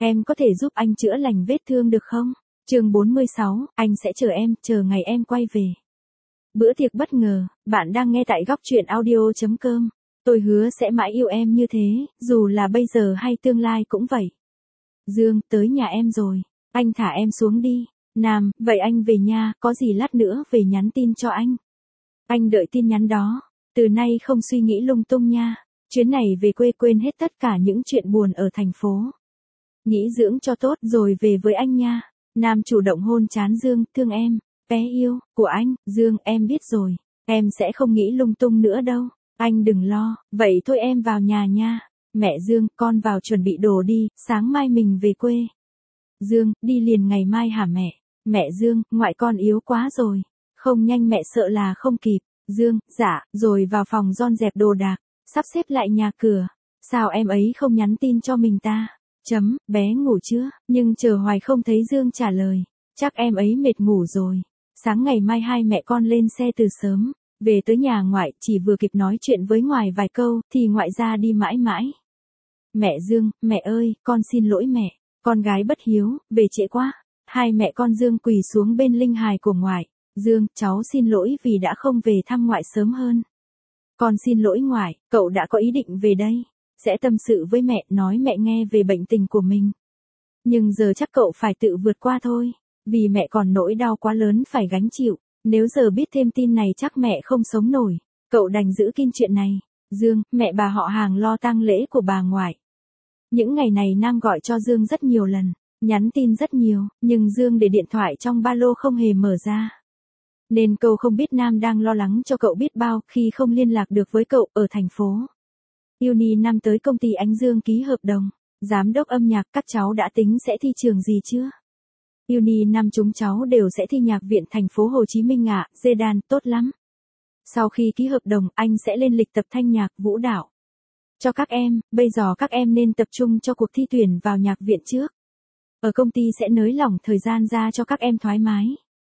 Em có thể giúp anh chữa lành vết thương được không? Chương 46, anh sẽ chờ em, chờ ngày em quay về. Bữa tiệc bất ngờ, bạn đang nghe tại góc truyện audio.com. Tôi hứa sẽ mãi yêu em như thế, dù là bây giờ hay tương lai cũng vậy. Dương, tới nhà em rồi. Anh thả em xuống đi. Nam, vậy anh về nha, có gì lát nữa về nhắn tin cho anh. Anh đợi tin nhắn đó. Từ nay không suy nghĩ lung tung nha. Chuyến này về quê quên hết tất cả những chuyện buồn ở thành phố. Nghỉ dưỡng cho tốt rồi về với anh nha. Nam chủ động hôn trán Dương, thương em, bé yêu, của anh, Dương, em biết rồi. Em sẽ không nghĩ lung tung nữa đâu. Anh đừng lo, vậy thôi em vào nhà nha. Mẹ Dương, con vào chuẩn bị đồ đi, sáng mai mình về quê. Dương, đi liền ngày mai hả mẹ? Mẹ Dương, ngoại con yếu quá rồi. Không nhanh mẹ sợ là không kịp. Dương, dạ, rồi vào phòng dọn dẹp đồ đạc, sắp xếp lại nhà cửa. Sao em ấy không nhắn tin cho mình ta? Bé ngủ chưa? Nhưng chờ hoài không thấy Dương trả lời. Chắc em ấy mệt ngủ rồi. Sáng ngày mai hai mẹ con lên xe từ sớm. Về tới nhà ngoại, chỉ vừa kịp nói chuyện với ngoại vài câu, thì ngoại ra đi mãi mãi. Mẹ Dương, mẹ ơi, con xin lỗi mẹ. Con gái bất hiếu, về trễ quá. Hai mẹ con Dương quỳ xuống bên linh hài của ngoại. Dương, cháu xin lỗi vì đã không về thăm ngoại sớm hơn. Con xin lỗi ngoại, cậu đã có ý định về đây. Sẽ tâm sự với mẹ, nói mẹ nghe về bệnh tình của mình. Nhưng giờ chắc cậu phải tự vượt qua thôi. Vì mẹ còn nỗi đau quá lớn phải gánh chịu. Nếu giờ biết thêm tin này chắc mẹ không sống nổi. Cậu đành giữ kín chuyện này. Dương, mẹ bà họ hàng lo tang lễ của bà ngoại. Những ngày này Nam gọi cho Dương rất nhiều lần. Nhắn tin rất nhiều, nhưng Dương để điện thoại trong ba lô không hề mở ra. Nên cậu không biết Nam đang lo lắng cho cậu biết bao khi không liên lạc được với cậu ở thành phố. Uni Nam tới công ty Ánh Dương ký hợp đồng. Giám đốc âm nhạc các cháu đã tính sẽ thi trường gì chưa? Uni Nam chúng cháu đều sẽ thi nhạc viện thành phố Hồ Chí Minh ạ, Zedan, tốt lắm. Sau khi ký hợp đồng anh sẽ lên lịch tập thanh nhạc vũ đạo. Cho các em, bây giờ các em nên tập trung cho cuộc thi tuyển vào nhạc viện trước. Ở công ty sẽ nới lỏng thời gian ra cho các em thoải mái.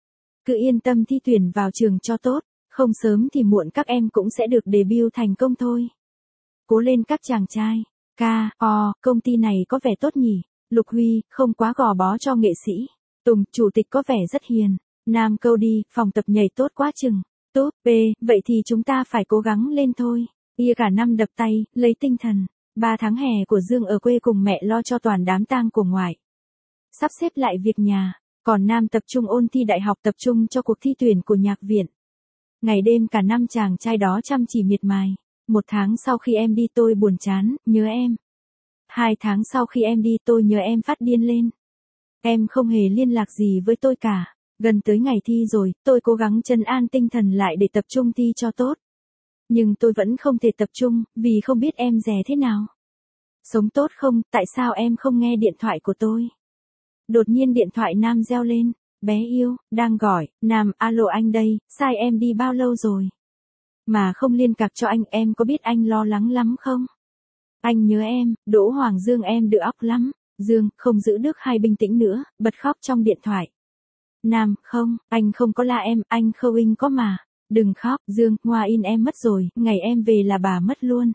Cứ yên tâm thi tuyển vào trường cho tốt, không sớm thì muộn các em cũng sẽ được debut thành công thôi. Cố lên các chàng trai. Công ty này có vẻ tốt nhỉ. Lục Huy, không quá gò bó cho nghệ sĩ. Tùng, chủ tịch có vẻ rất hiền. Nam câu đi, phòng tập nhảy tốt quá chừng. Tốt, vậy thì chúng ta phải cố gắng lên thôi. Cả năm đập tay, lấy tinh thần. 3 tháng hè của Dương ở quê cùng mẹ lo cho toàn đám tang của ngoại. Sắp xếp lại việc nhà. Còn Nam tập trung ôn thi đại học, tập trung cho cuộc thi tuyển của nhạc viện. Ngày đêm cả năm chàng trai đó chăm chỉ miệt mài. 1 tháng sau khi em đi tôi buồn chán, nhớ em. 2 tháng sau khi em đi tôi nhớ em phát điên lên. Em không hề liên lạc gì với tôi cả. Gần tới ngày thi rồi, tôi cố gắng trấn an tinh thần lại để tập trung thi cho tốt. Nhưng tôi vẫn không thể tập trung, vì không biết em dè thế nào. Sống tốt không, tại sao em không nghe điện thoại của tôi? Đột nhiên điện thoại Nam reo lên. Bé yêu, đang gọi. Nam, alo anh đây, sai em đi bao lâu rồi? Mà không liên lạc cho anh, em có biết anh lo lắng lắm không? Anh nhớ em, Đỗ Hoàng Dương em đựa óc lắm. Dương, không giữ được hay bình tĩnh nữa, bật khóc trong điện thoại. Nam, không, anh không có la em, anh khâu in có mà. Đừng khóc, Dương, Hoa in em mất rồi, ngày em về là bà mất luôn.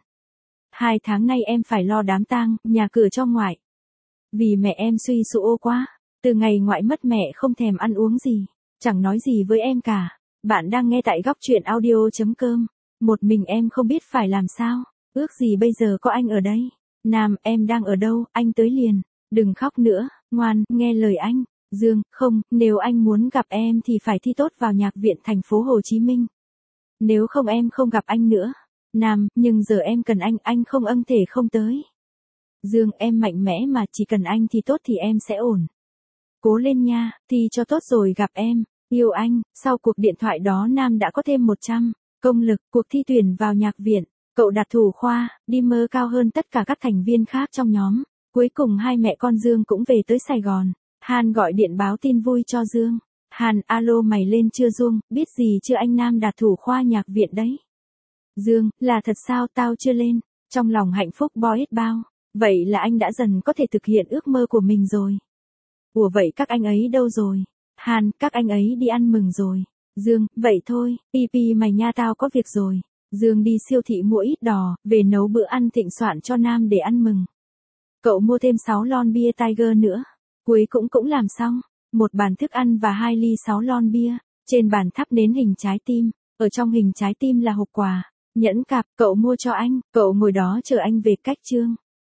2 tháng nay em phải lo đám tang, nhà cửa cho ngoại. Vì mẹ em suy sụp quá, từ ngày ngoại mất mẹ không thèm ăn uống gì, chẳng nói gì với em cả. Bạn đang nghe tại góc truyện audio.com. Một mình em không biết phải làm sao, ước gì bây giờ có anh ở đây. Nam, em đang ở đâu, anh tới liền. Đừng khóc nữa, ngoan, nghe lời anh. Dương, không, nếu anh muốn gặp em thì phải thi tốt vào nhạc viện thành phố Hồ Chí Minh. Nếu không em không gặp anh nữa. Nam, nhưng giờ em cần anh không thể không tới. Dương, em mạnh mẽ mà, chỉ cần anh thi tốt thì em sẽ ổn. Cố lên nha, thi cho tốt rồi gặp em. Yêu anh. Sau cuộc điện thoại đó Nam đã có thêm 100 công lực. Cuộc thi tuyển vào nhạc viện, cậu đạt thủ khoa, đi mơ cao hơn tất cả các thành viên khác trong nhóm. Cuối cùng hai mẹ con Dương cũng về tới Sài Gòn. Han gọi điện báo tin vui cho Dương. Han, alo mày lên chưa Dương, biết gì chưa anh Nam đạt thủ khoa nhạc viện đấy. Dương, là thật sao tao chưa lên. Trong lòng hạnh phúc boy ít bao. Vậy là anh đã dần có thể thực hiện ước mơ của mình rồi. Ủa vậy các anh ấy đâu rồi? Han, các anh ấy đi ăn mừng rồi. Dương, vậy thôi, PP mày nha tao có việc rồi. Dương đi siêu thị mua ít đò, về nấu bữa ăn thịnh soạn cho Nam để ăn mừng. Cậu mua thêm 6 lon bia Tiger nữa. Cuối cũng làm xong. Một bàn thức ăn và 2 ly 6 lon bia. Trên bàn thắp nến hình trái tim. Ở trong hình trái tim là hộp quà. Nhẫn cạp, cậu mua cho anh. Cậu ngồi đó chờ anh về cách chương.